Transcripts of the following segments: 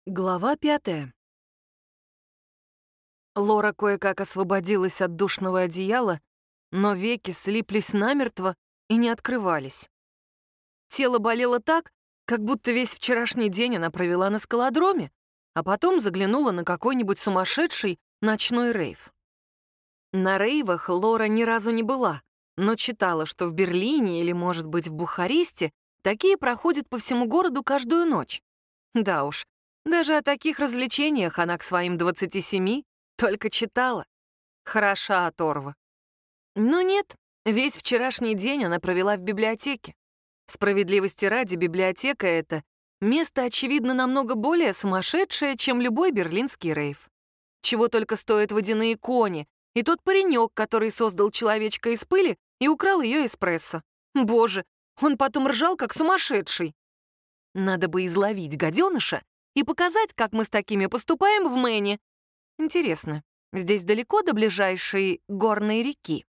Глава 5. Лора кое-как освободилась от душного одеяла, но веки слиплись намертво и не открывались. Тело болело так, как будто весь вчерашний день она провела на скалодроме, а потом заглянула на какой-нибудь сумасшедший ночной рейв. На рейвах Лора ни разу не была, но читала, что в Берлине или, может быть, в Бухаресте такие проходят по всему городу каждую ночь. Да уж, даже о таких развлечениях она к своим 27 только читала. Хороша оторва. Но нет, весь вчерашний день она провела в библиотеке. Справедливости ради, библиотека — это место, очевидно, намного более сумасшедшее, чем любой берлинский рейв. Чего только стоят водяные кони и тот паренек, который создал человечка из пыли и украл ее эспрессо. Боже, он потом ржал, как сумасшедший. Надо бы изловить гаденыша и показать, как мы с такими поступаем в Мэне. Интересно, здесь далеко до ближайшей горной реки?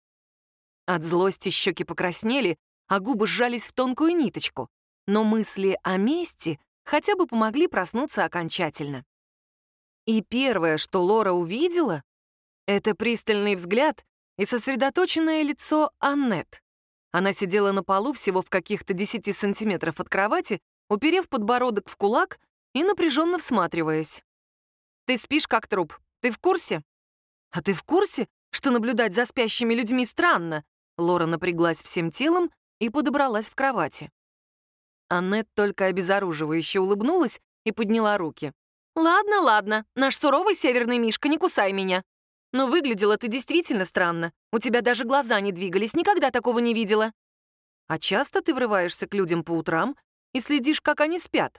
От злости щеки покраснели, а губы сжались в тонкую ниточку. Но мысли о мести хотя бы помогли проснуться окончательно. И первое, что Лора увидела, это пристальный взгляд и сосредоточенное лицо Аннет. Она сидела на полу всего в каких-то 10 сантиметров от кровати, уперев подбородок в кулак и напряженно всматриваясь. «Ты спишь, как труп. Ты в курсе?» «А ты в курсе, что наблюдать за спящими людьми странно?» Лора напряглась всем телом и подобралась в кровати. Аннет только обезоруживающе улыбнулась и подняла руки. «Ладно, ладно, наш суровый северный мишка, не кусай меня. Но выглядела ты действительно странно. У тебя даже глаза не двигались, никогда такого не видела. А часто ты врываешься к людям по утрам и следишь, как они спят?»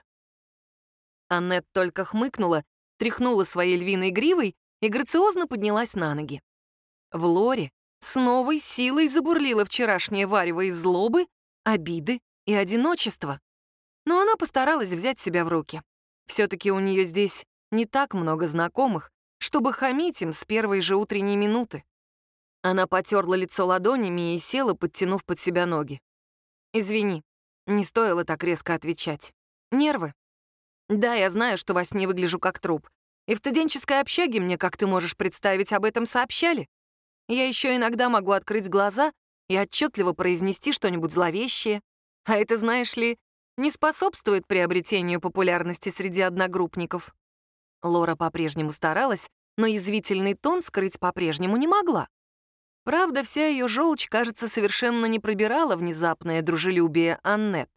Аннет только хмыкнула, тряхнула своей львиной гривой и грациозно поднялась на ноги. В Лоре с новой силой забурлило вчерашнее варево из злобы, обиды и одиночества. Но она постаралась взять себя в руки. Все-таки у нее здесь не так много знакомых, чтобы хамить им с первой же утренней минуты. Она потерла лицо ладонями и села, подтянув под себя ноги. «Извини, не стоило так резко отвечать. Нервы. Да, я знаю, что во сне выгляжу как труп. И в студенческой общаге мне, как ты можешь представить, об этом сообщали. Я еще иногда могу открыть глаза и отчетливо произнести что-нибудь зловещее. А это, знаешь ли, не способствует приобретению популярности среди одногруппников». Лора по-прежнему старалась, но язвительный тон скрыть по-прежнему не могла. Правда, вся ее желчь, кажется, совершенно не пробирала внезапное дружелюбие Аннет.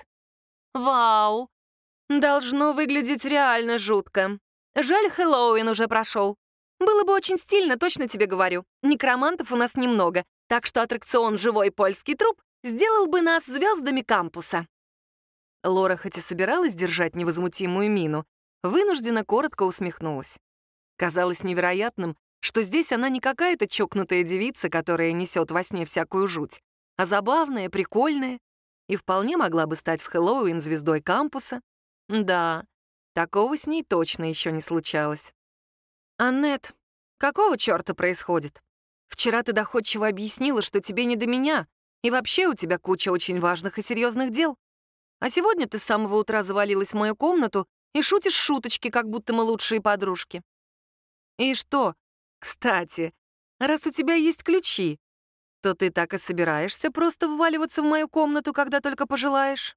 «Вау! Должно выглядеть реально жутко. Жаль, Хэллоуин уже прошел. Было бы очень стильно, точно тебе говорю. Некромантов у нас немного, так что аттракцион «Живой польский труп» сделал бы нас звездами кампуса». Лора, хоть и собиралась держать невозмутимую мину, вынужденно коротко усмехнулась. Казалось невероятным, что здесь она не какая-то чокнутая девица, которая несет во сне всякую жуть, а забавная, прикольная, и вполне могла бы стать в Хэллоуин звездой кампуса. Да, такого с ней точно еще не случалось. «Аннет, какого черта происходит? Вчера ты доходчиво объяснила, что тебе не до меня, и вообще у тебя куча очень важных и серьезных дел. А сегодня ты с самого утра завалилась в мою комнату и шутишь шуточки, как будто мы лучшие подружки. И что? Кстати, раз у тебя есть ключи, то ты так и собираешься просто вваливаться в мою комнату, когда только пожелаешь?»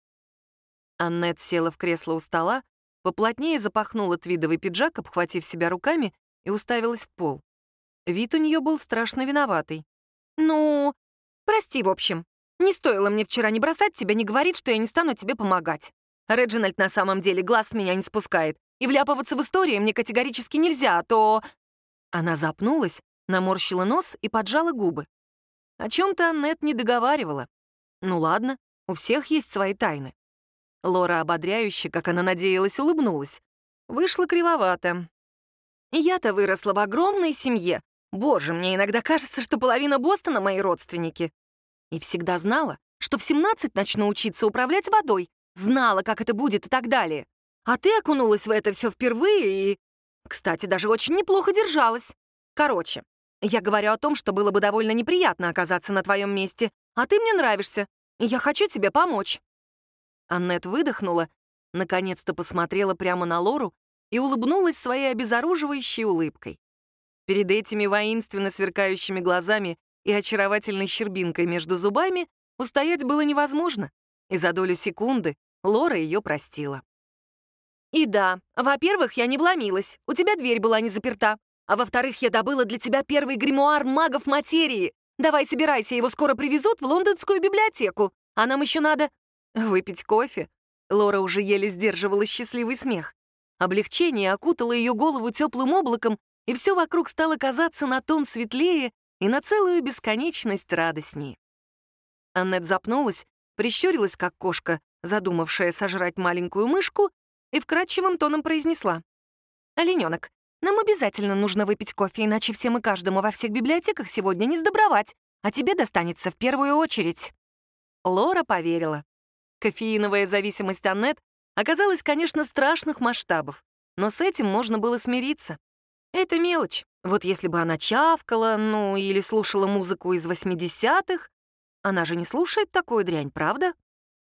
Аннет села в кресло у стола, поплотнее запахнула твидовый пиджак, обхватив себя руками, и уставилась в пол. Вид у нее был страшно виноватый. «Ну, прости, в общем. Не стоило мне вчера не бросать тебя, не говорить, что я не стану тебе помогать. Реджинальд на самом деле глаз с меня не спускает, и вляпываться в истории мне категорически нельзя, а то...» Она запнулась, наморщила нос и поджала губы. О чем-то Аннет не договаривала. Ну ладно, у всех есть свои тайны. Лора ободряюще, как она надеялась, улыбнулась. Вышло кривовато. «Я-то выросла в огромной семье. Боже, мне иногда кажется, что половина Бостона — мои родственники. И всегда знала, что в 17 начну учиться управлять водой. Знала, как это будет и так далее. А ты окунулась в это все впервые и, кстати, даже очень неплохо держалась. Короче, я говорю о том, что было бы довольно неприятно оказаться на твоем месте, а ты мне нравишься, и я хочу тебе помочь». Аннет выдохнула Наконец-то посмотрела прямо на Лору и улыбнулась своей обезоруживающей улыбкой. Перед этими воинственно сверкающими глазами и очаровательной щербинкой между зубами устоять было невозможно, и за долю секунды Лора ее простила. «И да, во-первых, я не вломилась, у тебя дверь была не заперта, а во-вторых, я добыла для тебя первый гримуар магов материи. Давай собирайся, его скоро привезут в лондонскую библиотеку, а нам еще надо выпить кофе». Лора уже еле сдерживала счастливый смех. Облегчение окутало ее голову теплым облаком, и все вокруг стало казаться на тон светлее и на целую бесконечность радостнее. Аннет запнулась, прищурилась, как кошка, задумавшая сожрать маленькую мышку, и вкрадчивым тоном произнесла: «Олененок, нам обязательно нужно выпить кофе, иначе всем и каждому во всех библиотеках сегодня не сдобровать, а тебе достанется в первую очередь». Лора поверила. Кофеиновая зависимость Аннет оказалась, конечно, страшных масштабов, но с этим можно было смириться. Это мелочь. Вот если бы она чавкала, или слушала музыку из 80-х, она же не слушает такую дрянь, правда?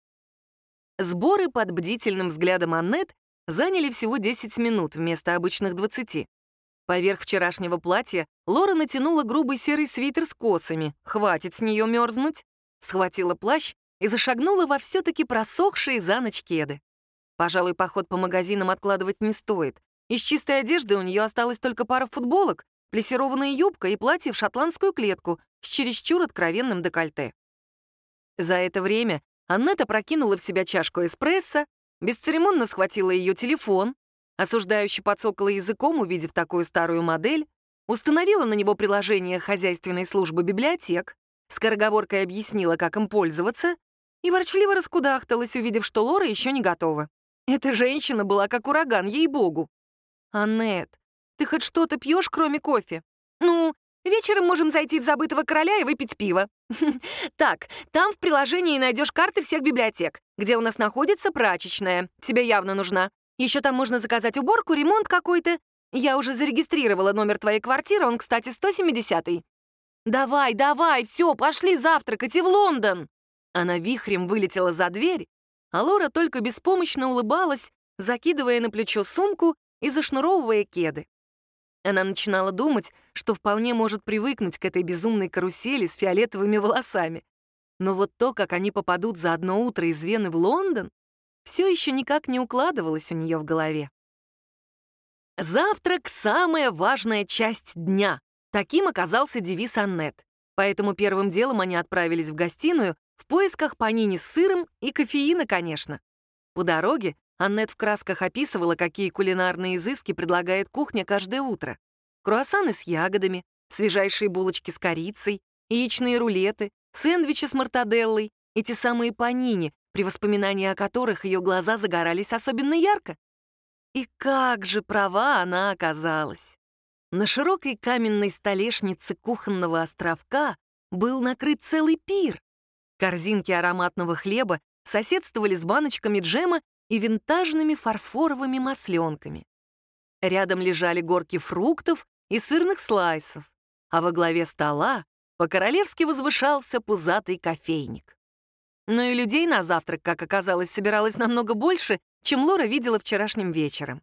Сборы под бдительным взглядом Аннет заняли всего 10 минут вместо обычных 20. Поверх вчерашнего платья Лора натянула грубый серый свитер с косами, хватит с нее мерзнуть, схватила плащ и зашагнула во все-таки просохшие за ночь кеды. Пожалуй, поход по магазинам откладывать не стоит. Из чистой одежды у нее осталась только пара футболок, плессированная юбка и платье в шотландскую клетку с чересчур откровенным декольте. За это время Аннет опрокинула в себя чашку эспрессо, бесцеремонно схватила ее телефон, осуждающе подсокала языком, увидев такую старую модель, установила на него приложение хозяйственной службы библиотек, скороговоркой объяснила, как им пользоваться, и ворчливо раскудахталась, увидев, что Лора еще не готова. Эта женщина была как ураган, ей-богу. «Аннет, ты хоть что-то пьешь, кроме кофе?» «Ну, вечером можем зайти в Забытого Короля и выпить пиво. Так, там в приложении найдешь карты всех библиотек, где у нас находится прачечная. Тебе явно нужна. Еще там можно заказать уборку, ремонт какой-то. Я уже зарегистрировала номер твоей квартиры, он, кстати, 170-й. Давай, давай, все, пошли завтракать и в Лондон!» Она вихрем вылетела за дверь, а Лора только беспомощно улыбалась, закидывая на плечо сумку и зашнуровывая кеды. Она начинала думать, что вполне может привыкнуть к этой безумной карусели с фиолетовыми волосами. Но вот то, как они попадут за одно утро из Вены в Лондон, все еще никак не укладывалось у нее в голове. Завтрак — самая важная часть дня. Таким оказался девиз Аннет. Поэтому первым делом они отправились в гостиную в поисках панини с сыром и кофеина, конечно. По дороге Аннет в красках описывала, какие кулинарные изыски предлагает кухня каждое утро. Круассаны с ягодами, свежайшие булочки с корицей, яичные рулеты, сэндвичи с мортаделлой и те самые панини, при воспоминании о которых ее глаза загорались особенно ярко. И как же права она оказалась. На широкой каменной столешнице кухонного островка был накрыт целый пир. Корзинки ароматного хлеба соседствовали с баночками джема и винтажными фарфоровыми масленками. Рядом лежали горки фруктов и сырных слайсов, а во главе стола по-королевски возвышался пузатый кофейник. Но и людей на завтрак, как оказалось, собиралось намного больше, чем Лора видела вчерашним вечером.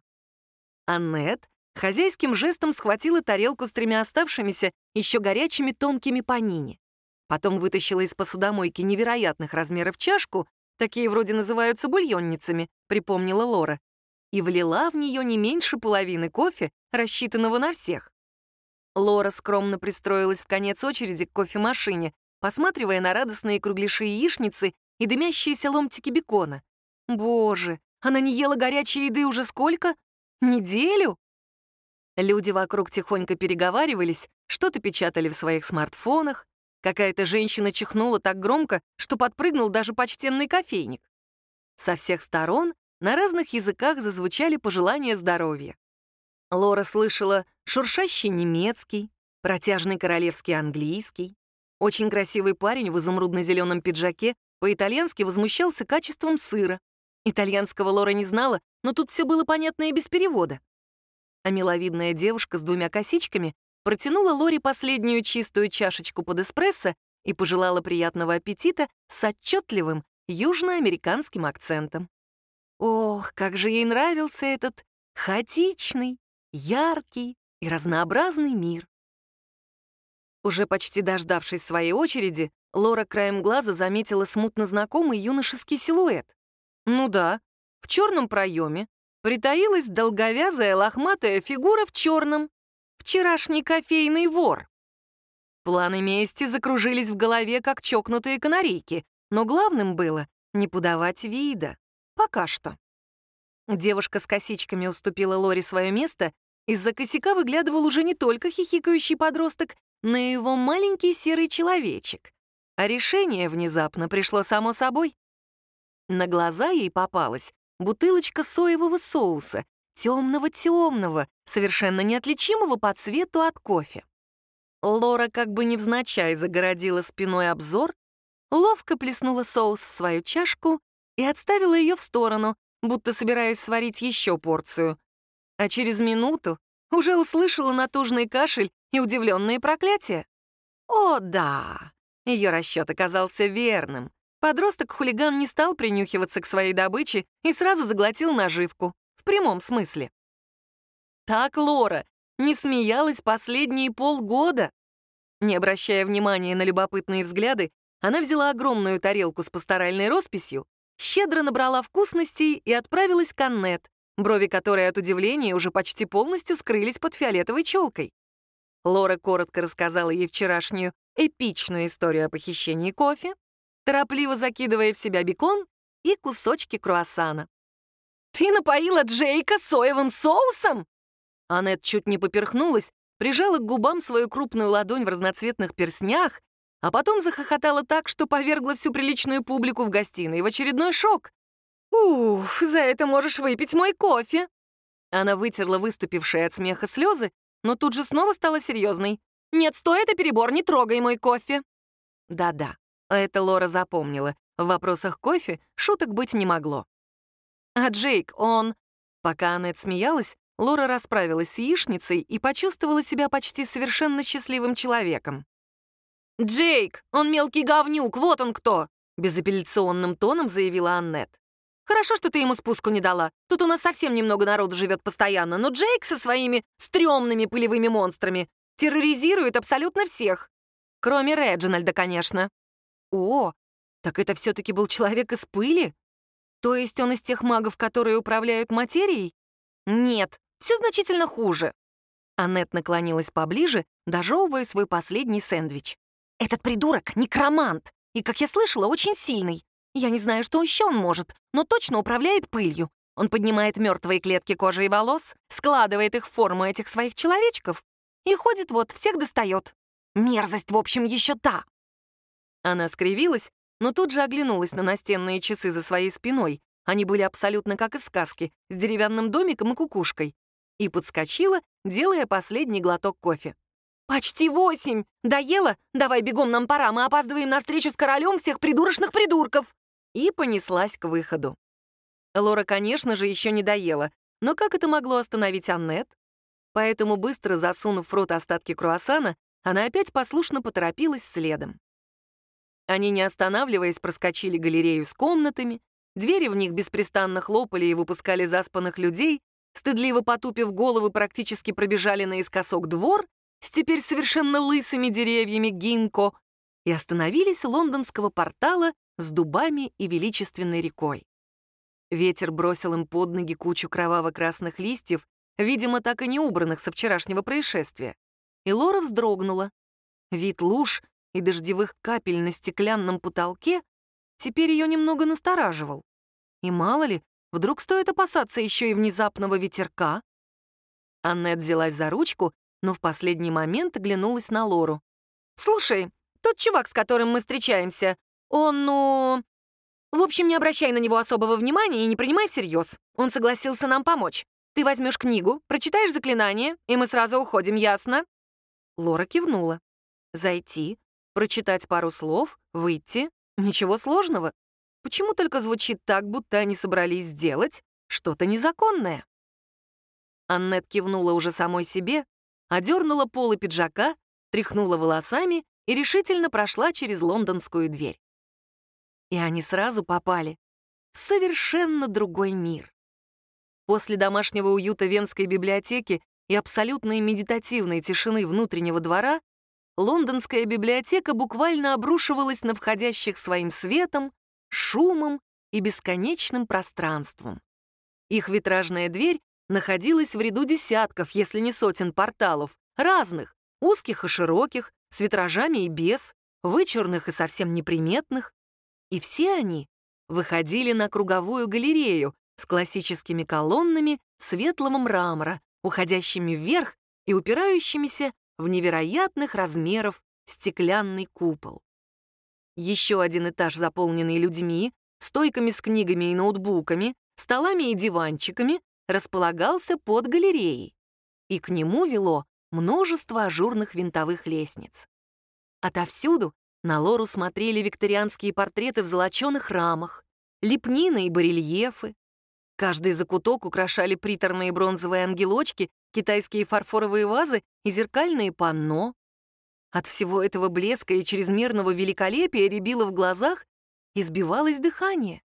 Аннет хозяйским жестом схватила тарелку с 3 оставшимися еще горячими тонкими панини. Потом вытащила из посудомойки невероятных размеров чашку, такие вроде называются бульонницами, припомнила Лора, и влила в нее не меньше половины кофе, рассчитанного на всех. Лора скромно пристроилась в конец очереди к кофемашине, посматривая на радостные кругляши яичницы и дымящиеся ломтики бекона. Боже, она не ела горячей еды уже сколько? Неделю? Люди вокруг тихонько переговаривались, что-то печатали в своих смартфонах. Какая-то женщина чихнула так громко, что подпрыгнул даже почтенный кофейник. Со всех сторон на разных языках зазвучали пожелания здоровья. Лора слышала шуршащий немецкий, протяжный королевский английский. Очень красивый парень в изумрудно-зеленом пиджаке по-итальянски возмущался качеством сыра. Итальянского Лора не знала, но тут все было понятно и без перевода. А миловидная девушка с 2 косичками протянула Лоре последнюю чистую чашечку под эспрессо и пожелала приятного аппетита с отчетливым южноамериканским акцентом. Ох, как же ей нравился этот хаотичный, яркий и разнообразный мир. Уже почти дождавшись своей очереди, Лора краем глаза заметила смутно знакомый юношеский силуэт. Ну да, в черном проеме притаилась долговязая лохматая фигура в черном. Вчерашний кофейный вор. Планы мести закружились в голове, как чокнутые канарейки, но главным было не подавать вида. Пока что. Девушка с косичками уступила Лоре свое место, из-за косяка выглядывал уже не только хихикающий подросток, но и его маленький серый человечек. А решение внезапно пришло само собой. На глаза ей попалась бутылочка соевого соуса, темного-темного, совершенно неотличимого по цвету от кофе. Лора как бы невзначай загородила спиной обзор, ловко плеснула соус в свою чашку и отставила ее в сторону, будто собираясь сварить еще порцию. А через минуту уже услышала натужный кашель и удивленные проклятия. О, да! Ее расчет оказался верным. Подросток-хулиган не стал принюхиваться к своей добыче и сразу заглотил наживку. В прямом смысле. Так Лора не смеялась последние полгода. Не обращая внимания на любопытные взгляды, она взяла огромную тарелку с пасторальной росписью, щедро набрала вкусностей и отправилась к Аннет, брови которой от удивления уже почти полностью скрылись под фиолетовой челкой. Лора коротко рассказала ей вчерашнюю эпичную историю о похищении кофе, торопливо закидывая в себя бекон и кусочки круассана. «Ты напоила Джейка соевым соусом?» Аннет чуть не поперхнулась, прижала к губам свою крупную ладонь в разноцветных перстнях, а потом захохотала так, что повергла всю приличную публику в гостиной в очередной шок. «Уф, за это можешь выпить мой кофе!» Она вытерла выступившие от смеха слезы, но тут же снова стала серьезной. «Нет, стой, это перебор, не трогай мой кофе!» Да-да, это Лора запомнила. В вопросах кофе шуток быть не могло. А Джейк, он... Пока Аннет смеялась, Лора расправилась с яичницей и почувствовала себя почти совершенно счастливым человеком. «Джейк, он мелкий говнюк, вот он кто!» Безапелляционным тоном заявила Аннет. «Хорошо, что ты ему спуску не дала. Тут у нас совсем немного народу живет постоянно, но Джейк со своими стрёмными пылевыми монстрами терроризирует абсолютно всех. Кроме Реджинальда, конечно». «О, так это все-таки был человек из пыли? То есть он из тех магов, которые управляют материей?» «Нет, все значительно хуже». Аннет наклонилась поближе, дожевывая свой последний сэндвич. «Этот придурок — некромант, и, как я слышала, очень сильный. Я не знаю, что еще он может, но точно управляет пылью. Он поднимает мертвые клетки кожи и волос, складывает их в форму этих своих человечков и ходит вот, всех достает. Мерзость, в общем, еще та». Она скривилась, но тут же оглянулась на настенные часы за своей спиной. Они были абсолютно как из сказки, с деревянным домиком и кукушкой. И подскочила, делая последний глоток кофе. «Почти 8! Доела? Давай бегом, нам пора, мы опаздываем на встречу с королем всех придурочных придурков!» И понеслась к выходу. Лора, конечно же, еще не доела, но как это могло остановить Аннет? Поэтому, быстро засунув в рот остатки круассана, она опять послушно поторопилась следом. Они, не останавливаясь, проскочили галерею с комнатами, двери в них беспрестанно хлопали и выпускали заспанных людей, стыдливо потупив головы, практически пробежали наискосок двор с теперь совершенно лысыми деревьями гинко и остановились у лондонского портала с дубами и величественной рекой. Ветер бросил им под ноги кучу кроваво-красных листьев, видимо, так и не убранных со вчерашнего происшествия. И Лора вздрогнула. Вид луж и дождевых капель на стеклянном потолке теперь ее немного настораживал. И мало ли, вдруг стоит опасаться еще и внезапного ветерка? Аннет взялась за ручку, но в последний момент оглянулась на Лору. «Слушай, тот чувак, с которым мы встречаемся, он, ну... В общем, не обращай на него особого внимания и не принимай всерьез. Он согласился нам помочь. Ты возьмешь книгу, прочитаешь заклинание, и мы сразу уходим, ясно?» Лора кивнула. Зайти, прочитать пару слов, выйти — ничего сложного. Почему только звучит так, будто они собрались сделать что-то незаконное? Аннет кивнула уже самой себе, одернула полы пиджака, тряхнула волосами и решительно прошла через лондонскую дверь. И они сразу попали в совершенно другой мир. После домашнего уюта Венской библиотеки и абсолютной медитативной тишины внутреннего двора лондонская библиотека буквально обрушивалась на входящих своим светом, шумом и бесконечным пространством. Их витражная дверь находилась в ряду десятков, если не сотен порталов, разных, узких и широких, с витражами и без, вычурных и совсем неприметных. И все они выходили на круговую галерею с классическими колоннами светлого мрамора, уходящими вверх и упирающимися в невероятных размеров стеклянный купол. Еще один этаж, заполненный людьми, стойками с книгами и ноутбуками, столами и диванчиками, располагался под галереей, и к нему вело множество ажурных винтовых лестниц. Отовсюду на Лору смотрели викторианские портреты в золоченых рамах, лепнины и барельефы. Каждый закуток украшали приторные бронзовые ангелочки, китайские фарфоровые вазы и зеркальные панно. От всего этого блеска и чрезмерного великолепия рябило в глазах и сбивалось дыхание.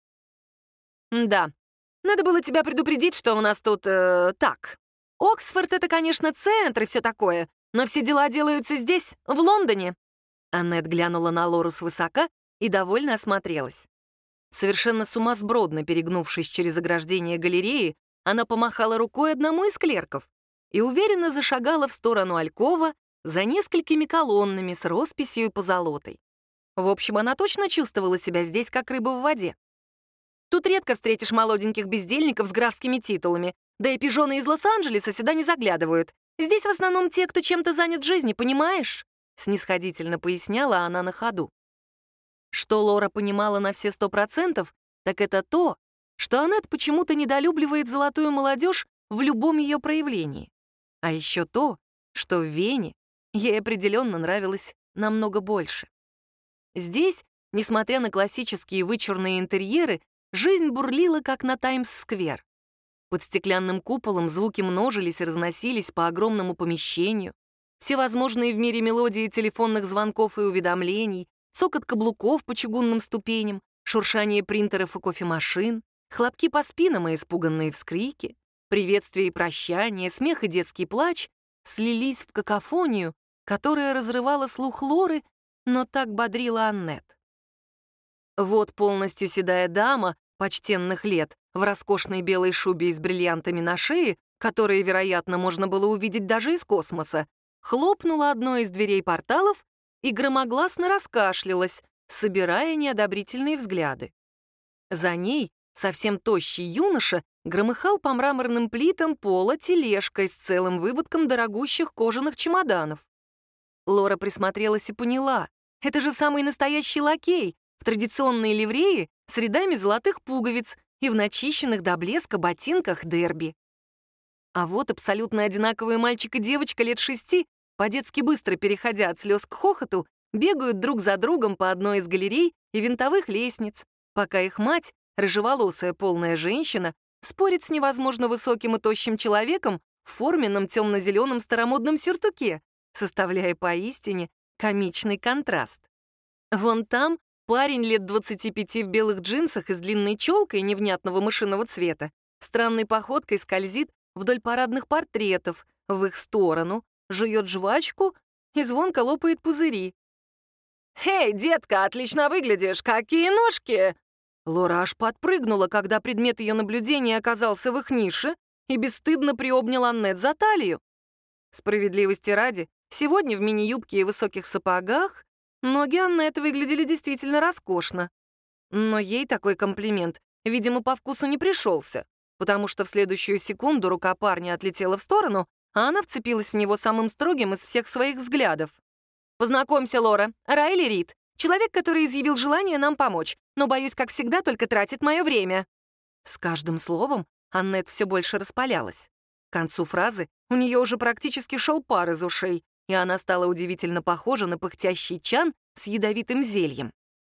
«Да, надо было тебя предупредить, что у нас тут так. Оксфорд — это, конечно, центр и все такое, но все дела делаются здесь, в Лондоне». Аннет глянула на Лору свысока и довольно осмотрелась. Совершенно сумасбродно перегнувшись через ограждение галереи, она помахала рукой одному из клерков и уверенно зашагала в сторону алькова за несколькими колоннами с росписью и позолотой. В общем, она точно чувствовала себя здесь, как рыба в воде. Тут редко встретишь молоденьких бездельников с графскими титулами, да и пижоны из Лос-Анджелеса сюда не заглядывают. Здесь в основном те, кто чем-то занят в жизни, понимаешь?» Снисходительно поясняла она на ходу. Что Лора понимала на все 100%, так это то, что Аннет почему-то недолюбливает золотую молодежь в любом ее проявлении. А еще то, что в Вене ей определенно нравилось намного больше. Здесь, несмотря на классические вычурные интерьеры, жизнь бурлила, как на Таймс-сквер. Под стеклянным куполом звуки множились и разносились по огромному помещению. Всевозможные в мире мелодии телефонных звонков и уведомлений, цокот каблуков по чугунным ступеням, шуршание принтеров и кофемашин, хлопки по спинам и испуганные вскрики, приветствия и прощания, смех и детский плач слились в какофонию, которая разрывала слух Лоры, но так бодрила Аннет. Вот полностью седая дама почтенных лет в роскошной белой шубе с бриллиантами на шее, которые, вероятно, можно было увидеть даже из космоса, хлопнула одной из дверей порталов и громогласно раскашлялась, собирая неодобрительные взгляды. За ней совсем тощий юноша громыхал по мраморным плитам пола тележкой с целым выводком дорогущих кожаных чемоданов. Лора присмотрелась и поняла, это же самый настоящий лакей в традиционной ливреи с рядами золотых пуговиц и в начищенных до блеска ботинках дерби. А вот абсолютно одинаковые мальчик и девочка лет 6, по-детски быстро переходя от слез к хохоту, бегают друг за другом по одной из галерей и винтовых лестниц, пока их мать, рыжеволосая полная женщина, спорит с невозможно высоким и тощим человеком в форменном темно-зеленом старомодном сюртуке, составляя поистине комичный контраст. Вон там парень лет 25 в белых джинсах и с длинной челкой невнятного мышиного цвета странной походкой скользит вдоль парадных портретов в их сторону, жует жвачку и звонко лопает пузыри. «Эй, детка, отлично выглядишь! Какие ножки!» Лора аж подпрыгнула, когда предмет ее наблюдения оказался в их нише и бесстыдно приобнял Аннет за талию. Справедливости ради, сегодня в мини-юбке и высоких сапогах ноги Аннет выглядели действительно роскошно. Но ей такой комплимент, видимо, по вкусу не пришелся, потому что в следующую секунду рука парня отлетела в сторону, а она вцепилась в него самым строгим из всех своих взглядов. «Познакомься, Лора, Райли Рид, человек, который изъявил желание нам помочь, но, боюсь, как всегда, только тратит мое время». С каждым словом Аннет все больше распалялась. К концу фразы у нее уже практически шел пар из ушей, и она стала удивительно похожа на пыхтящий чан с ядовитым зельем.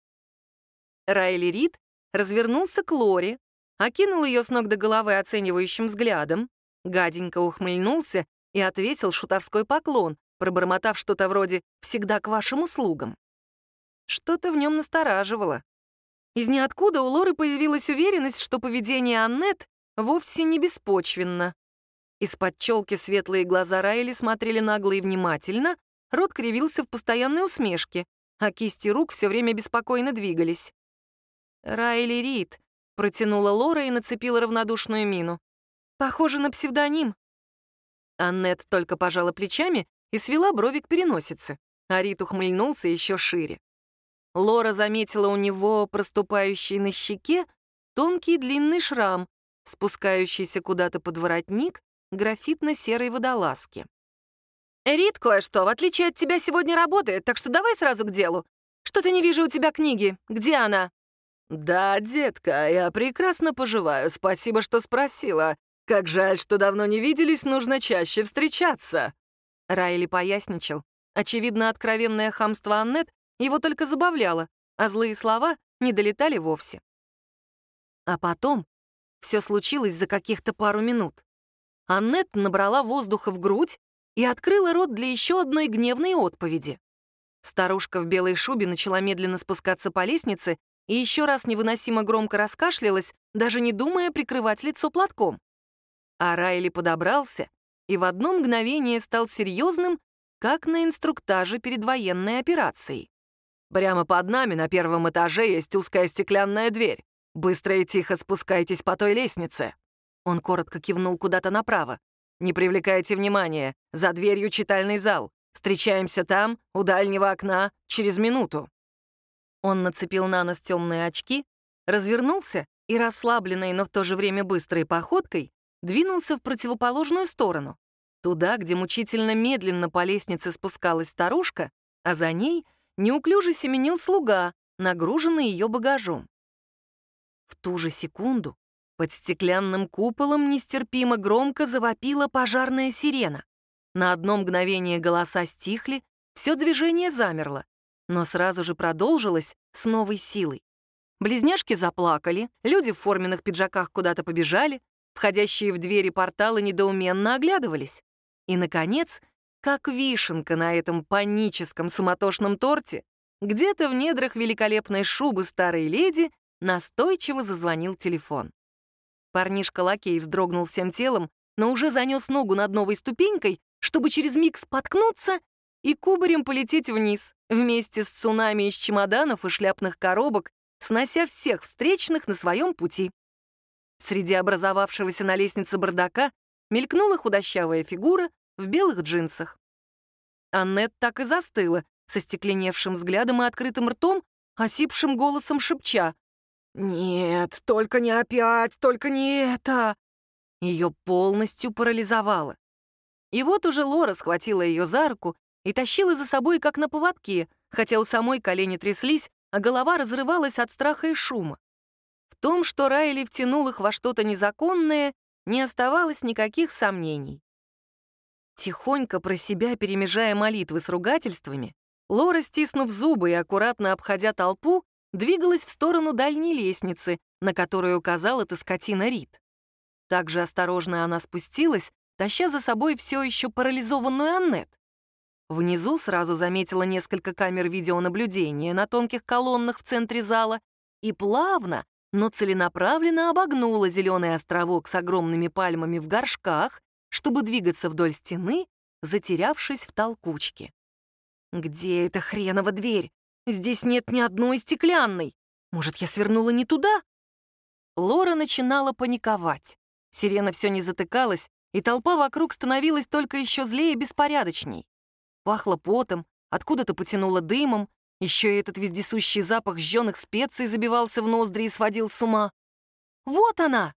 Райли Рид развернулся к Лоре, окинул ее с ног до головы оценивающим взглядом, гаденько ухмыльнулся и отвесил шутовской поклон, пробормотав что-то вроде «всегда к вашим услугам». Что-то в нем настораживало. Из ниоткуда у Лоры появилась уверенность, что поведение Аннет вовсе не беспочвенно. Из-под челки светлые глаза Райли смотрели нагло и внимательно, рот кривился в постоянной усмешке, а кисти рук все время беспокойно двигались. «Райли Рид», — протянула Лора и нацепила равнодушную мину. «Похоже на псевдоним». Аннет только пожала плечами и свела брови к переносице, а Рид ухмыльнулся еще шире. Лора заметила у него проступающий на щеке тонкий длинный шрам, спускающийся куда-то под воротник графитно-серой водолазки. «Рид кое-что, в отличие от тебя, сегодня работает, так что давай сразу к делу. Что-то не вижу у тебя книги. Где она?» «Да, детка, я прекрасно поживаю. Спасибо, что спросила. Как жаль, что давно не виделись, нужно чаще встречаться». Райли поясничал. Очевидно, откровенное хамство Аннет его только забавляло, а злые слова не долетали вовсе. А потом все случилось за каких-то пару минут. Аннет набрала воздуха в грудь и открыла рот для еще одной гневной отповеди. Старушка в белой шубе начала медленно спускаться по лестнице и еще раз невыносимо громко раскашлялась, даже не думая прикрывать лицо платком. А Райли подобрался и в одно мгновение стал серьезным, как на инструктаже перед военной операцией. «Прямо под нами на первом этаже есть узкая стеклянная дверь. Быстро и тихо спускайтесь по той лестнице». Он коротко кивнул куда-то направо. «Не привлекайте внимания. За дверью читальный зал. Встречаемся там, у дальнего окна, через минуту». Он нацепил на нос темные очки, развернулся и расслабленной, но в то же время быстрой походкой двинулся в противоположную сторону, туда, где мучительно медленно по лестнице спускалась старушка, а за ней неуклюже семенил слуга, нагруженный ее багажом. В ту же секунду под стеклянным куполом нестерпимо громко завопила пожарная сирена. На одно мгновение голоса стихли, все движение замерло, но сразу же продолжилось с новой силой. Близняшки заплакали, люди в форменных пиджаках куда-то побежали, входящие в двери портала недоуменно оглядывались. И, наконец, как вишенка на этом паническом суматошном торте, где-то в недрах великолепной шубы старой леди настойчиво зазвонил телефон. Парнишка-лакей вздрогнул всем телом, но уже занес ногу над новой ступенькой, чтобы через миг споткнуться и кубарем полететь вниз, вместе с цунами из чемоданов и шляпных коробок, снося всех встречных на своем пути. Среди образовавшегося на лестнице бардака мелькнула худощавая фигура в белых джинсах. Аннет так и застыла, со стекленевшим взглядом и открытым ртом, осипшим голосом шепча: «Нет, только не опять, только не это!» Ее полностью парализовало. И вот уже Лора схватила ее за руку и тащила за собой, как на поводке, хотя у самой колени тряслись, а голова разрывалась от страха и шума. В том, что Райли втянул их во что-то незаконное, не оставалось никаких сомнений. Тихонько про себя перемежая молитвы с ругательствами, Лора, стиснув зубы и аккуратно обходя толпу, двигалась в сторону дальней лестницы, на которую указал эта скотина Рид. Также осторожно она спустилась, таща за собой все еще парализованную Аннет. Внизу сразу заметила несколько камер видеонаблюдения на тонких колоннах в центре зала и плавно, но целенаправленно обогнула зеленый островок с огромными пальмами в горшках, чтобы двигаться вдоль стены, затерявшись в толкучке. «Где эта хренова дверь? Здесь нет ни одной стеклянной. Может, я свернула не туда?» Лора начинала паниковать. Сирена все не затыкалась, и толпа вокруг становилась только еще злее и беспорядочней. Пахло потом, откуда-то потянуло дымом, еще и этот вездесущий запах жженых специй забивался в ноздри и сводил с ума. Вот она!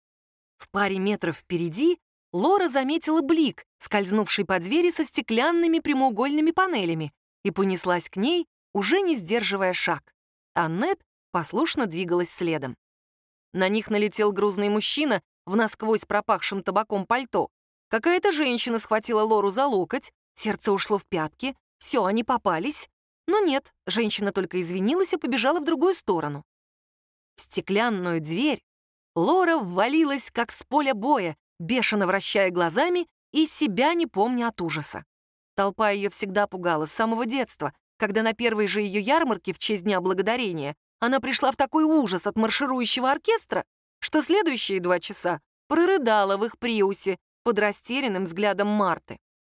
В паре метров впереди Лора заметила блик, скользнувший по двери со стеклянными прямоугольными панелями, и понеслась к ней, уже не сдерживая шаг. Аннет послушно двигалась следом. На них налетел грузный мужчина в насквозь пропахшем табаком пальто. Какая-то женщина схватила Лору за локоть, сердце ушло в пятки, все, они попались. Но нет, женщина только извинилась и побежала в другую сторону. В стеклянную дверь Лора ввалилась, как с поля боя, бешено вращая глазами и себя не помня от ужаса. Толпа ее всегда пугала с самого детства, когда на первой же ее ярмарке в честь Дня Благодарения она пришла в такой ужас от марширующего оркестра, что следующие 2 часа прорыдала в их приусе под растерянным взглядом Марты.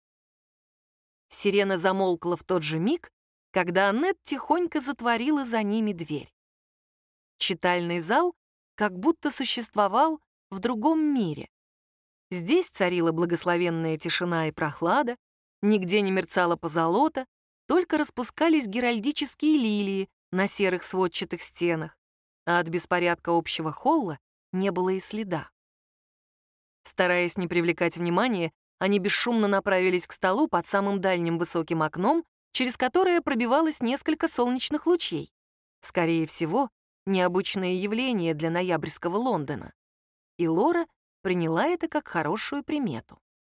Сирена замолкла в тот же миг, когда Аннет тихонько затворила за ними дверь. Читальный зал как будто существовал в другом мире. Здесь царила благословенная тишина и прохлада, нигде не мерцала позолота, только распускались геральдические лилии на серых сводчатых стенах, а от беспорядка общего холла не было и следа. Стараясь не привлекать внимания, они бесшумно направились к столу под самым дальним высоким окном, через которое пробивалось несколько солнечных лучей. Скорее всего, необычное явление для ноябрьского Лондона. И Лора приняла это как хорошую примету.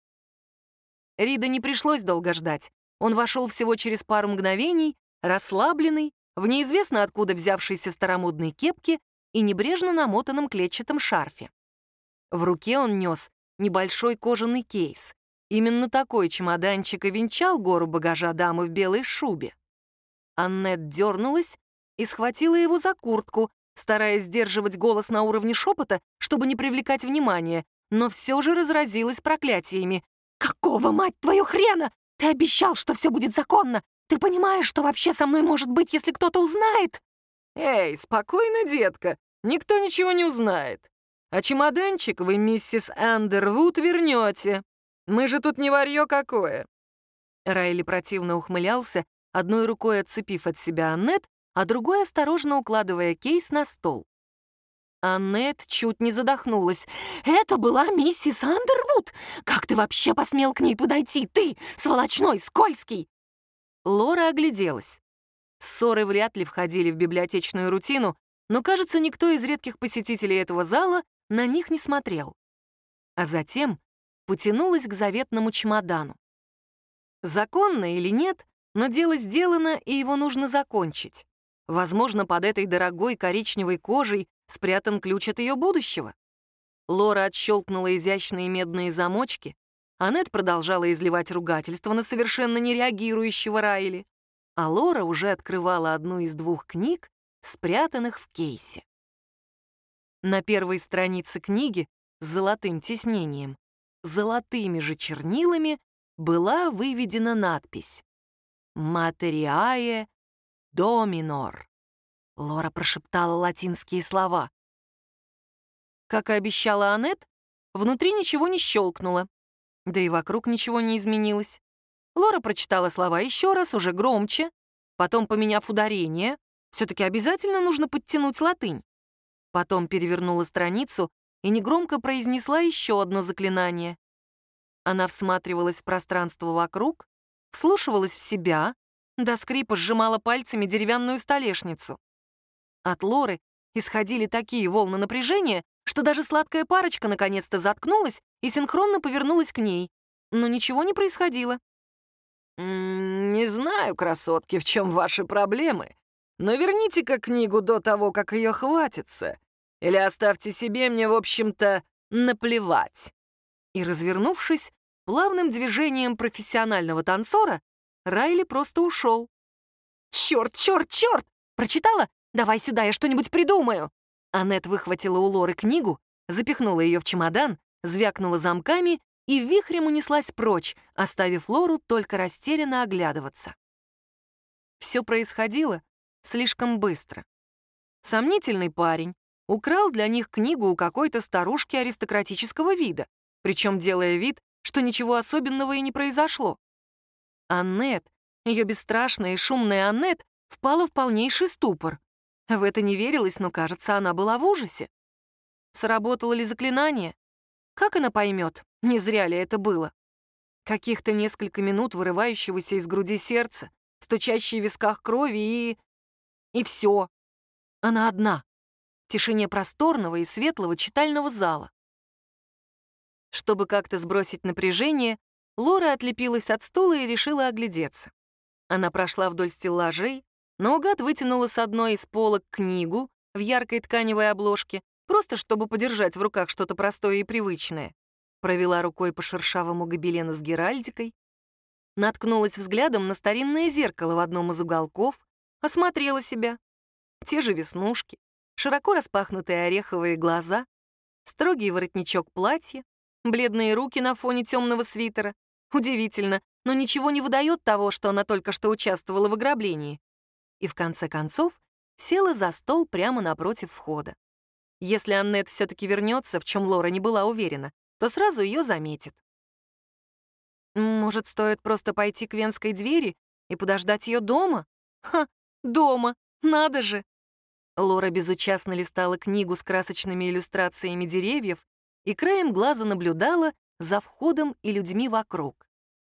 Рида не пришлось долго ждать. Он вошел всего через пару мгновений, расслабленный, в неизвестно откуда взявшейся старомодной кепке и небрежно намотанном клетчатом шарфе. В руке он нес небольшой кожаный кейс. Именно такой чемоданчик и венчал гору багажа дамы в белой шубе. Аннет дернулась и схватила его за куртку, стараясь сдерживать голос на уровне шепота, чтобы не привлекать внимания, но все же разразилась проклятиями. «Какого, мать твою, хрена? Ты обещал, что все будет законно! Ты понимаешь, что вообще со мной может быть, если кто-то узнает?» «Эй, спокойно, детка, никто ничего не узнает. А чемоданчик вы, миссис Андервуд, вернете. Мы же тут не варьё какое». Райли противно ухмылялся, одной рукой отцепив от себя Аннет, а другой осторожно укладывая кейс на стол. Аннет чуть не задохнулась. «Это была миссис Андервуд? Как ты вообще посмел к ней подойти? Ты, сволочной, скользкий!» Лора огляделась. Ссоры вряд ли входили в библиотечную рутину, но, кажется, никто из редких посетителей этого зала на них не смотрел. А затем потянулась к заветному чемодану. Законно или нет, но дело сделано, и его нужно закончить. Возможно, под этой дорогой коричневой кожей спрятан ключ от ее будущего. Лора отщелкнула изящные медные замочки, Аннет продолжала изливать ругательство на совершенно не реагирующего Райли, а Лора уже открывала одну из 2 книг, спрятанных в кейсе. На первой странице книги с золотым тиснением, золотыми же чернилами была выведена надпись «Материае Доминор». Лора прошептала латинские слова. Как и обещала Аннет, внутри ничего не щелкнуло, да и вокруг ничего не изменилось. Лора прочитала слова еще раз, уже громче, потом, поменяв ударение, все-таки обязательно нужно подтянуть латынь. Потом перевернула страницу и негромко произнесла еще одно заклинание. Она всматривалась в пространство вокруг, вслушивалась в себя, до скрипа сжимала пальцами деревянную столешницу. От Лоры исходили такие волны напряжения, что даже сладкая парочка наконец-то заткнулась и синхронно повернулась к ней. Но ничего не происходило. «Не знаю, красотки, в чем ваши проблемы, но верните-ка книгу до того, как ее хватится. Или оставьте себе, мне, в общем-то, наплевать». И, развернувшись, плавным движением профессионального танцора, Райли просто ушел. «Черт, черт, черт! Прочитала? Давай сюда, я что-нибудь придумаю!» Аннет выхватила у Лоры книгу, запихнула ее в чемодан, звякнула замками и вихрем унеслась прочь, оставив Лору только растерянно оглядываться. Все происходило слишком быстро. Сомнительный парень украл для них книгу у какой-то старушки аристократического вида, причем делая вид, что ничего особенного и не произошло. Аннет, ее бесстрашная и шумная Аннет, впала в полнейший ступор. В это не верилось, но, кажется, она была в ужасе. Сработало ли заклинание? Как она поймет, не зря ли это было? Каких-то несколько минут вырывающегося из груди сердца, стучащей в висках крови и все. Она одна, в тишине просторного и светлого читального зала. Чтобы как-то сбросить напряжение, Лора отлепилась от стула и решила оглядеться. Она прошла вдоль стеллажей, наугад вытянула с одной из полок книгу в яркой тканевой обложке, просто чтобы подержать в руках что-то простое и привычное. Провела рукой по шершавому гобелену с геральдикой, наткнулась взглядом на старинное зеркало в одном из уголков, осмотрела себя. Те же веснушки, широко распахнутые ореховые глаза, строгий воротничок платья, бледные руки на фоне темного свитера. Удивительно, но ничего не выдает того, что она только что участвовала в ограблении. И в конце концов села за стол прямо напротив входа. Если Аннет все-таки вернется, в чем Лора не была уверена, то сразу ее заметит. Может, стоит просто пойти к венской двери и подождать ее дома? Ха, дома, надо же! Лора безучастно листала книгу с красочными иллюстрациями деревьев и краем глаза наблюдала за входом и людьми вокруг.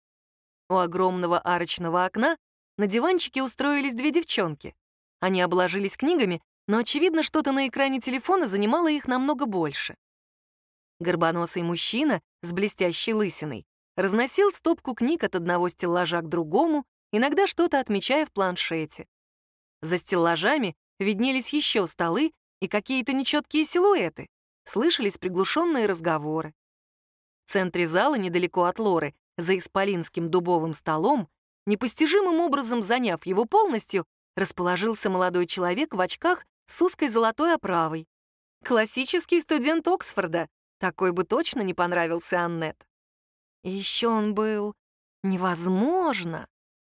У огромного арочного окна на диванчике устроились две девчонки. Они обложились книгами, но, очевидно, что-то на экране телефона занимало их намного больше. Горбоносый мужчина с блестящей лысиной разносил стопку книг от одного стеллажа к другому, иногда что-то отмечая в планшете. За стеллажами виднелись еще столы и какие-то нечеткие силуэты. Слышались приглушенные разговоры. В центре зала, недалеко от Лоры, за исполинским дубовым столом, непостижимым образом заняв его полностью, расположился молодой человек в очках с узкой золотой оправой. Классический студент Оксфорда. Такой бы точно не понравился Аннет. И еще он был невозможно,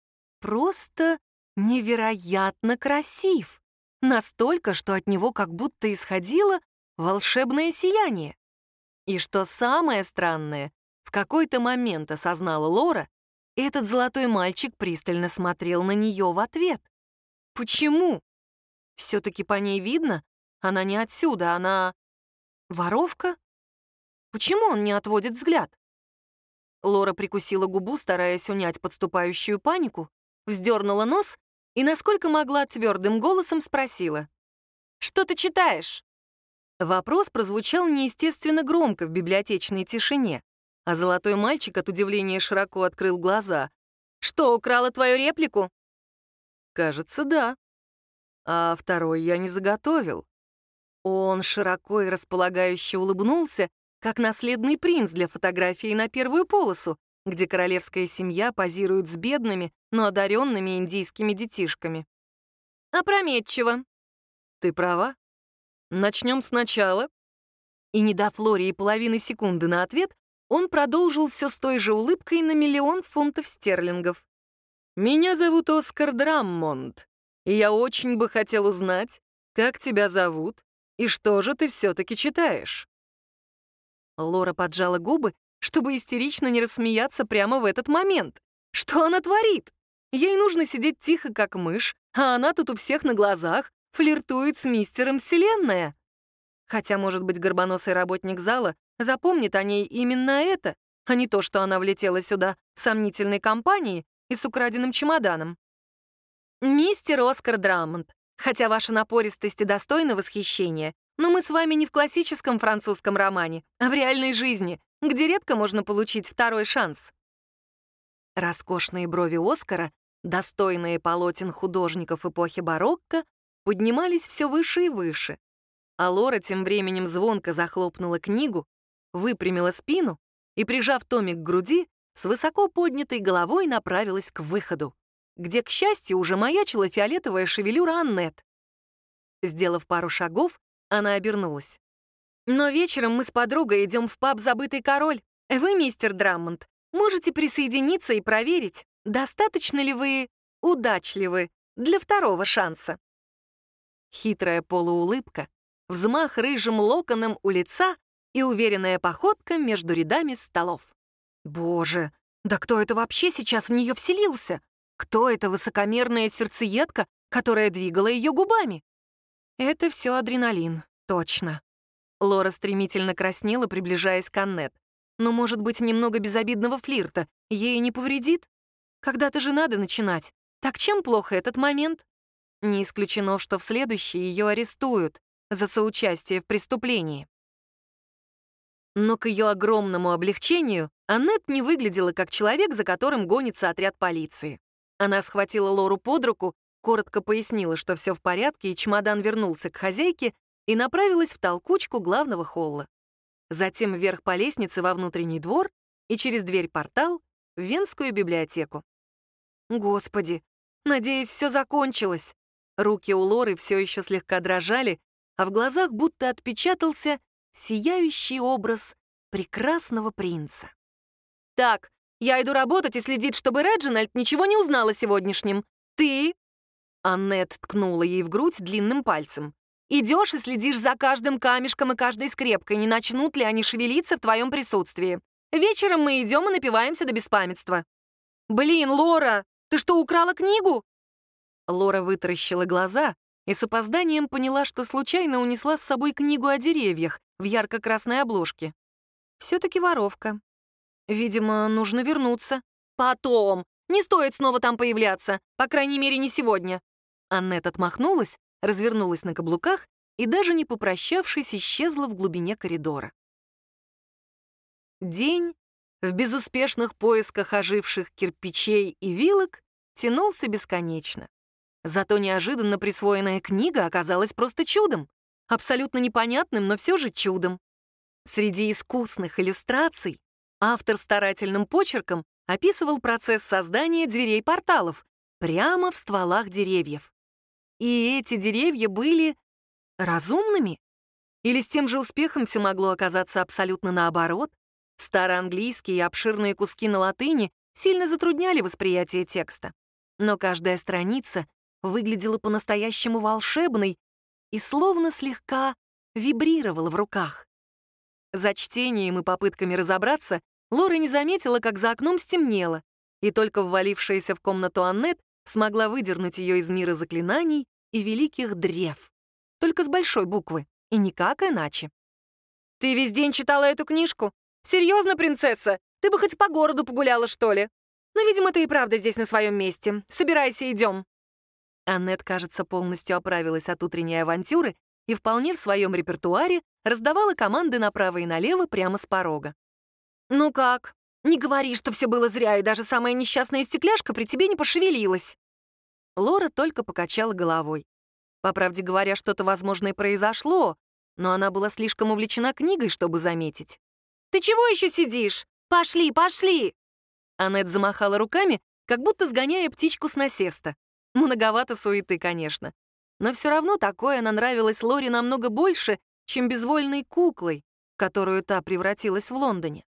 просто невероятно красив. Настолько, что от него как будто исходило волшебное сияние. И что самое странное, в какой-то момент осознала Лора, этот золотой мальчик пристально смотрел на нее в ответ. Почему? Все-таки по ней видно, она не отсюда, она воровка? Почему он не отводит взгляд? Лора прикусила губу, стараясь унять подступающую панику, вздернула нос и, насколько могла, твердым голосом спросила: «Что ты читаешь?» Вопрос прозвучал неестественно громко в библиотечной тишине, а золотой мальчик от удивления широко открыл глаза. «Что, украла твою реплику?» «Кажется, да. А второй я не заготовил». Он широко и располагающе улыбнулся, как наследный принц для фотографии на первую полосу, где королевская семья позирует с бедными, но одаренными индийскими детишками. «Опрометчиво». «Ты права. Начнем сначала». И, не дав Лоре и половины секунды на ответ, он продолжил все с той же улыбкой на 1 000 000 фунтов стерлингов. «Меня зовут Оскар Драммонд, и я очень бы хотел узнать, как тебя зовут и что же ты все-таки читаешь». Лора поджала губы, чтобы истерично не рассмеяться прямо в этот момент. Что она творит? Ей нужно сидеть тихо, как мышь, а она тут у всех на глазах флиртует с мистером Вселенная. Хотя, может быть, горбоносый работник зала запомнит о ней именно это, а не то, что она влетела сюда в сомнительной компании и с украденным чемоданом. «Мистер Оскар Драммонд, хотя ваша напористость и достойна восхищения, но мы с вами не в классическом французском романе, а в реальной жизни, где редко можно получить второй шанс». Роскошные брови Оскара, достойные полотен художников эпохи барокко, поднимались все выше и выше. А Лора тем временем звонко захлопнула книгу, выпрямила спину и, прижав томик к груди, с высоко поднятой головой направилась к выходу, где, к счастью, уже маячила фиолетовая шевелюра Аннет. Сделав пару шагов, она обернулась. «Но вечером мы с подругой идем в паб «Забытый король». Вы, мистер Драммонд, можете присоединиться и проверить, достаточно ли вы удачливы для второго шанса». Хитрая полуулыбка, взмах рыжим локоном у лица и уверенная походка между рядами столов. Боже, да кто это вообще сейчас в нее вселился? Кто эта высокомерная сердцеедка, которая двигала ее губами? Это все адреналин, точно. Лора стремительно краснела, приближаясь к Аннет. Но, может быть, немного безобидного флирта ей не повредит? Когда-то же надо начинать. Так чем плохо этот момент? Не исключено, что в следующий ее арестуют за соучастие в преступлении. Но к ее огромному облегчению Аннет не выглядела как человек, за которым гонится отряд полиции. Она схватила Лору под руку, коротко пояснила, что все в порядке, и чемодан вернулся к хозяйке, и направилась в толкучку главного холла. Затем вверх по лестнице во внутренний двор и через дверь-портал в Венскую библиотеку. Господи, надеюсь, все закончилось. Руки у Лоры все еще слегка дрожали, а в глазах будто отпечатался сияющий образ прекрасного принца. «Так, я иду работать и следить, чтобы Реджинальд ничего не узнал о сегодняшнем. Ты...» Аннет ткнула ей в грудь длинным пальцем. «Идешь и следишь за каждым камешком и каждой скрепкой, не начнут ли они шевелиться в твоем присутствии. Вечером мы идем и напиваемся до беспамятства». «Блин, Лора, ты что, украла книгу?» Лора вытаращила глаза и с опозданием поняла, что случайно унесла с собой книгу о деревьях в ярко-красной обложке. Все-таки воровка. Видимо, нужно вернуться. Потом. Не стоит снова там появляться. По крайней мере, не сегодня. Аннет отмахнулась, развернулась на каблуках и, даже не попрощавшись, исчезла в глубине коридора. День в безуспешных поисках оживших кирпичей и вилок тянулся бесконечно. Зато неожиданно присвоенная книга оказалась просто чудом. Абсолютно непонятным, но все же чудом. Среди искусных иллюстраций автор старательным почерком описывал процесс создания дверей-порталов прямо в стволах деревьев. И эти деревья были разумными? Или с тем же успехом все могло оказаться абсолютно наоборот? Староанглийские и обширные куски на латыни сильно затрудняли восприятие текста. Но каждая страница выглядела по-настоящему волшебной и словно слегка вибрировала в руках. За чтением и попытками разобраться Лора не заметила, как за окном стемнело, и только ввалившаяся в комнату Аннет смогла выдернуть ее из мира заклинаний и великих древ. Только с большой буквы, и никак иначе. «Ты весь день читала эту книжку? Серьезно, принцесса? Ты бы хоть по городу погуляла, что ли? Ну, видимо, ты и правда здесь на своем месте. Собирайся, идем». Аннет, кажется, полностью оправилась от утренней авантюры и вполне в своем репертуаре раздавала команды направо и налево прямо с порога. «Ну как? Не говори, что все было зря, и даже самая несчастная стекляшка при тебе не пошевелилась». Лора только покачала головой. По правде говоря, что-то, возможно, и произошло, но она была слишком увлечена книгой, чтобы заметить. «Ты чего еще сидишь? Пошли, пошли!» Аннет замахала руками, как будто сгоняя птичку с насеста. Многовато суеты, конечно. Но все равно такое она нравилась Лоре намного больше, чем безвольной куклой, в которую та превратилась в Лондоне.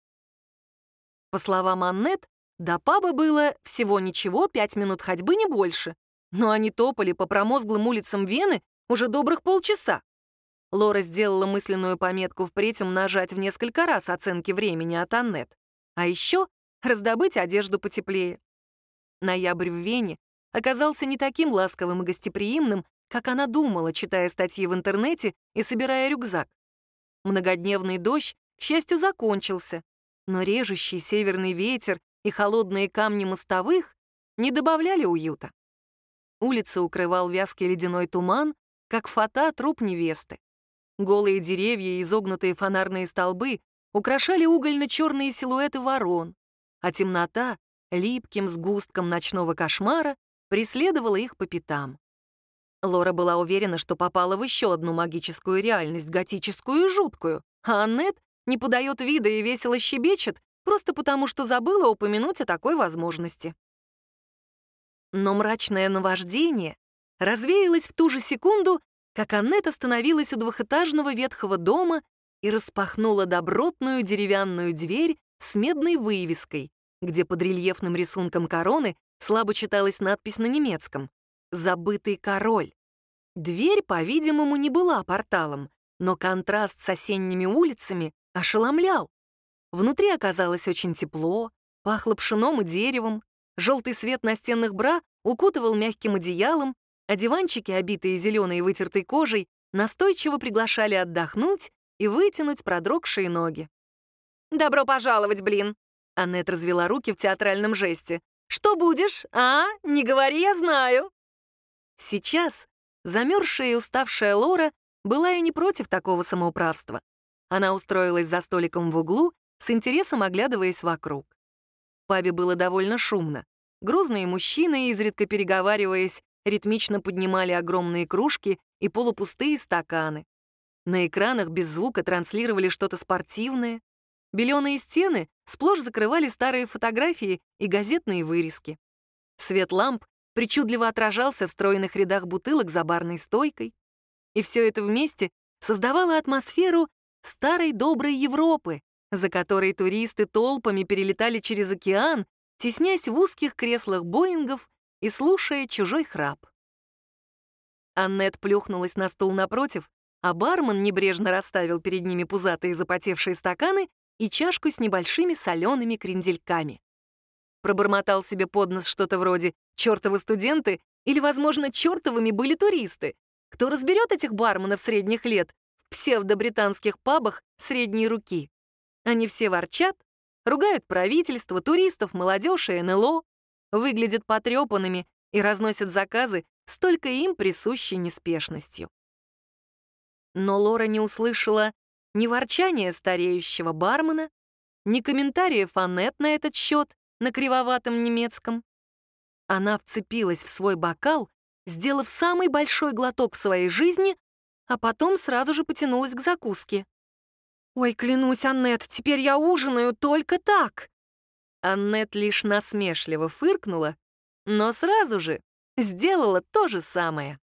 По словам Аннет, до паба было всего ничего, 5 минут ходьбы, не больше. Но они топали по промозглым улицам Вены уже добрых полчаса. Лора сделала мысленную пометку впредь умножать в несколько раз оценки времени от Аннет. А еще раздобыть одежду потеплее. Ноябрь в Вене оказался не таким ласковым и гостеприимным, как она думала, читая статьи в интернете и собирая рюкзак. Многодневный дождь, к счастью, закончился, но режущий северный ветер и холодные камни мостовых не добавляли уюта. Улицы укрывал вязкий ледяной туман, как фата труп невесты. Голые деревья и изогнутые фонарные столбы украшали угольно-черные силуэты ворон, а темнота липким сгустком ночного кошмара преследовала их по пятам. Лора была уверена, что попала в еще одну магическую реальность, готическую и жуткую, а Аннет не подает вида и весело щебечет, просто потому что забыла упомянуть о такой возможности. Но мрачное наваждение развеялось в ту же секунду, как Аннет остановилась у двухэтажного ветхого дома и распахнула добротную деревянную дверь с медной вывеской, где под рельефным рисунком короны слабо читалась надпись на немецком «Забытый король». Дверь, по-видимому, не была порталом, но контраст с осенними улицами ошеломлял. Внутри оказалось очень тепло, пахло пшеном и деревом, желтый свет настенных бра укутывал мягким одеялом, а диванчики, обитые зеленой вытертой кожей, настойчиво приглашали отдохнуть и вытянуть продрогшие ноги. «Добро пожаловать, блин!» Аннет развела руки в театральном жесте. «Что будешь? А? Не говори, я знаю!» Сейчас замерзшая и уставшая Лора была и не против такого самоуправства. Она устроилась за столиком в углу, с интересом оглядываясь вокруг. В пабе было довольно шумно. Грузные мужчины, изредка переговариваясь, ритмично поднимали огромные кружки и полупустые стаканы. На экранах без звука транслировали что-то спортивное. Беленые стены сплошь закрывали старые фотографии и газетные вырезки. Свет ламп причудливо отражался в стройных рядах бутылок за барной стойкой. И все это вместе создавало атмосферу старой доброй Европы, за которой туристы толпами перелетали через океан, теснясь в узких креслах Боингов и слушая чужой храп. Аннет плюхнулась на стул напротив, а бармен небрежно расставил перед ними пузатые запотевшие стаканы и чашку с небольшими солеными крендельками. Пробормотал себе под нос что-то вроде «чертовы студенты» или, возможно, «чертовыми были туристы». Кто разберет этих барменов средних лет в псевдобританских пабах средней руки? Они все ворчат, ругают правительство, туристов, молодежь и НЛО, выглядят потрепанными и разносят заказы с только им присущей неспешностью. Но Лора не услышала ни ворчания стареющего бармена, ни комментариев Аннет на этот счет на кривоватом немецком. Она вцепилась в свой бокал, сделав самый большой глоток в своей жизни, а потом сразу же потянулась к закуске. «Ой, клянусь, Аннет, теперь я ужинаю только так!» Аннет лишь насмешливо фыркнула, но сразу же сделала то же самое.